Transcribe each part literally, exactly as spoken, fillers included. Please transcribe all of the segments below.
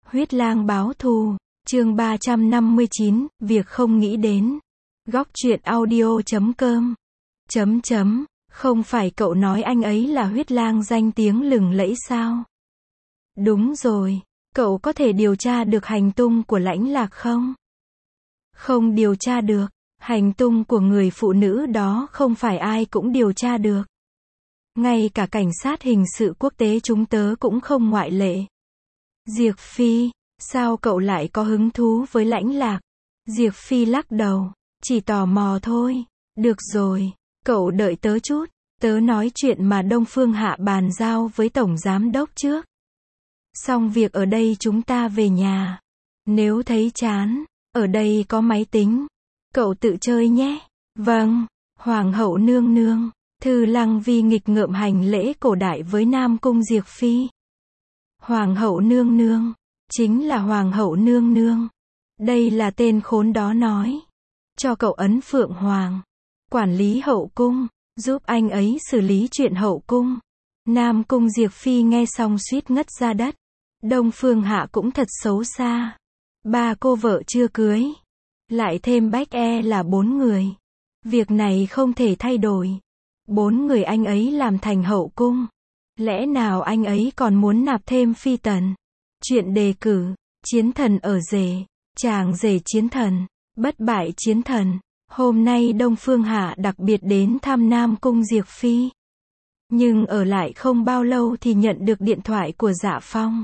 Huyết lang báo thù, chương ba trăm năm mươi chín, việc không nghĩ đến. Góc truyện audio chấm com. Chấm chấm, không phải cậu nói anh ấy là huyết lang danh tiếng lừng lẫy sao? Đúng rồi, cậu có thể điều tra được hành tung của Lãnh Lạc không? Không điều tra được, hành tung của người phụ nữ đó không phải ai cũng điều tra được. Ngay cả cảnh sát hình sự quốc tế chúng tớ cũng không ngoại lệ. Diệp Phi, sao cậu lại có hứng thú với Lãnh Lạc? Diệp Phi lắc đầu, chỉ tò mò thôi. Được rồi, cậu đợi tớ chút, tớ nói chuyện mà Đông Phương Hạ bàn giao với Tổng Giám Đốc trước. Xong việc ở đây chúng ta về nhà. Nếu thấy chán, ở đây có máy tính. Cậu tự chơi nhé. Vâng, Hoàng hậu nương nương. Thư Lăng Vi nghịch ngợm hành lễ cổ đại với Nam Cung Diệp Phi. Hoàng hậu nương nương, chính là Hoàng hậu nương nương. Đây là tên khốn đó nói. Cho cậu ấn Phượng Hoàng, quản lý hậu cung, giúp anh ấy xử lý chuyện hậu cung. Nam Cung Diệp Phi nghe xong suýt ngất ra đất. Đông Phương Hạ cũng thật xấu xa. Ba cô vợ chưa cưới, lại thêm Bách E là bốn người. Việc này không thể thay đổi. Bốn người anh ấy làm thành hậu cung. Lẽ nào anh ấy còn muốn nạp thêm phi tần? Chuyện đề cử, chiến thần ở rể, chàng rể chiến thần, bất bại chiến thần. Hôm nay Đông Phương Hạ đặc biệt đến thăm Nam Cung Diệp Phi. Nhưng ở lại không bao lâu thì nhận được điện thoại của Dạ Phong.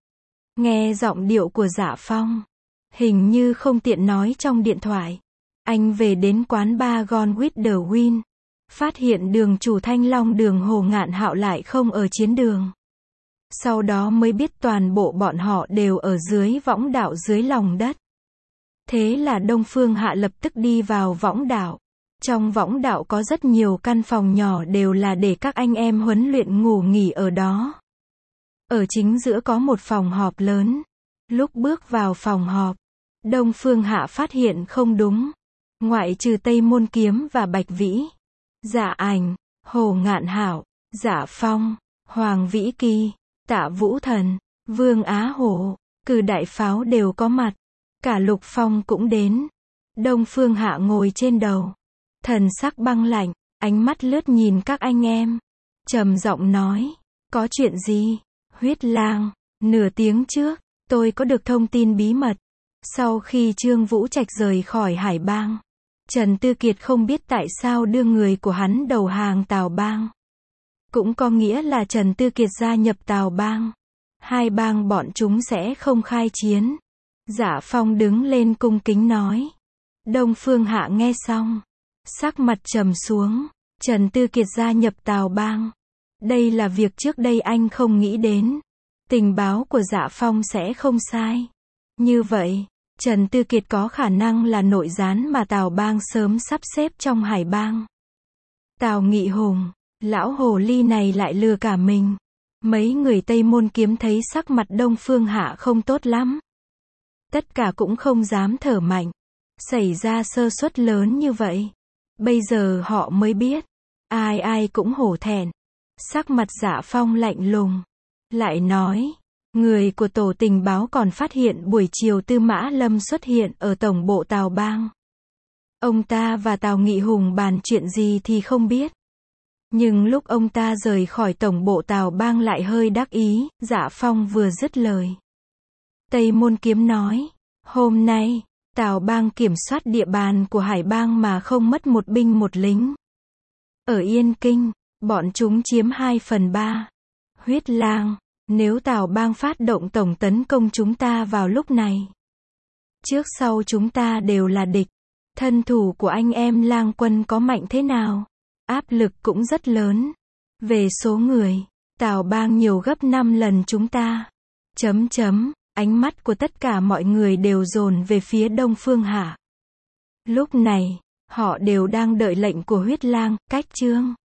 Nghe giọng điệu của Dạ Phong, hình như không tiện nói trong điện thoại. Anh về đến quán bar Gone with the Wind. Phát hiện đường chủ Thanh Long đường Hồ Ngạn Hạo lại không ở chiến đường. Sau đó mới biết toàn bộ bọn họ đều ở dưới võng đạo dưới lòng đất. Thế là Đông Phương Hạ lập tức đi vào võng đạo. Trong võng đạo có rất nhiều căn phòng nhỏ đều là để các anh em huấn luyện ngủ nghỉ ở đó. Ở chính giữa có một phòng họp lớn. Lúc bước vào phòng họp, Đông Phương Hạ phát hiện không đúng. Ngoại trừ Tây Môn Kiếm và Bạch Vĩ, Dạ Ảnh, Hồ Ngạn Hạo, Dạ Phong, Hoàng Vĩ Kỳ, Tạ Vũ Thần, Vương Á Hổ, Cử Đại Pháo đều có mặt. Cả Lục Phong cũng đến. Đông Phương Hạ ngồi trên đầu, thần sắc băng lạnh, ánh mắt lướt nhìn các anh em, trầm giọng nói, có chuyện gì? Huyết lang, nửa tiếng trước, tôi có được thông tin bí mật. Sau khi Trương Vũ Trạch rời khỏi Hải Bang, Trần Tư Kiệt không biết tại sao đưa người của hắn đầu hàng Tào Bang. Cũng có nghĩa là Trần Tư Kiệt gia nhập Tào Bang. Hai bang bọn chúng sẽ không khai chiến. Dạ Phong đứng lên cung kính nói. Đông Phương Hạ nghe xong, sắc mặt trầm xuống. Trần Tư Kiệt gia nhập Tào Bang. Đây là việc trước đây anh không nghĩ đến. Tình báo của Dạ Phong sẽ không sai. Như vậy, Trần Tư Kiệt có khả năng là nội gián mà Tào Bang sớm sắp xếp trong Hải Bang. Tào Nghị Hùng, lão hồ ly này lại lừa cả mình. Mấy người Tây Môn Kiếm thấy sắc mặt Đông Phương Hạ không tốt lắm. Tất cả cũng không dám thở mạnh. Xảy ra sơ suất lớn như vậy. Bây giờ họ mới biết. Ai ai cũng hổ thẹn. Sắc mặt Dạ Phong lạnh lùng. Lại nói, người của tổ tình báo còn phát hiện buổi chiều Tư Mã Lâm xuất hiện ở tổng bộ Tào Bang. Ông ta và Tào Nghị Hùng bàn chuyện gì thì không biết. Nhưng lúc ông ta rời khỏi tổng bộ Tào Bang lại hơi đắc ý. Dạ Phong vừa dứt lời, Tây Môn Kiếm nói, hôm nay, Tào Bang kiểm soát địa bàn của Hải Bang mà không mất một binh một lính. Ở Yên Kinh, bọn chúng chiếm hai phần ba. Huyết lang, nếu Tào Bang phát động tổng tấn công chúng ta vào lúc này, trước sau chúng ta đều là địch. Thân thủ của anh em lang quân có mạnh thế nào? Áp lực cũng rất lớn. Về số người, Tào Bang nhiều gấp năm lần chúng ta. Chấm chấm, ánh mắt của tất cả mọi người đều dồn về phía Đông Phương Hạ. Lúc này, họ đều đang đợi lệnh của Huyết lang. Cách chương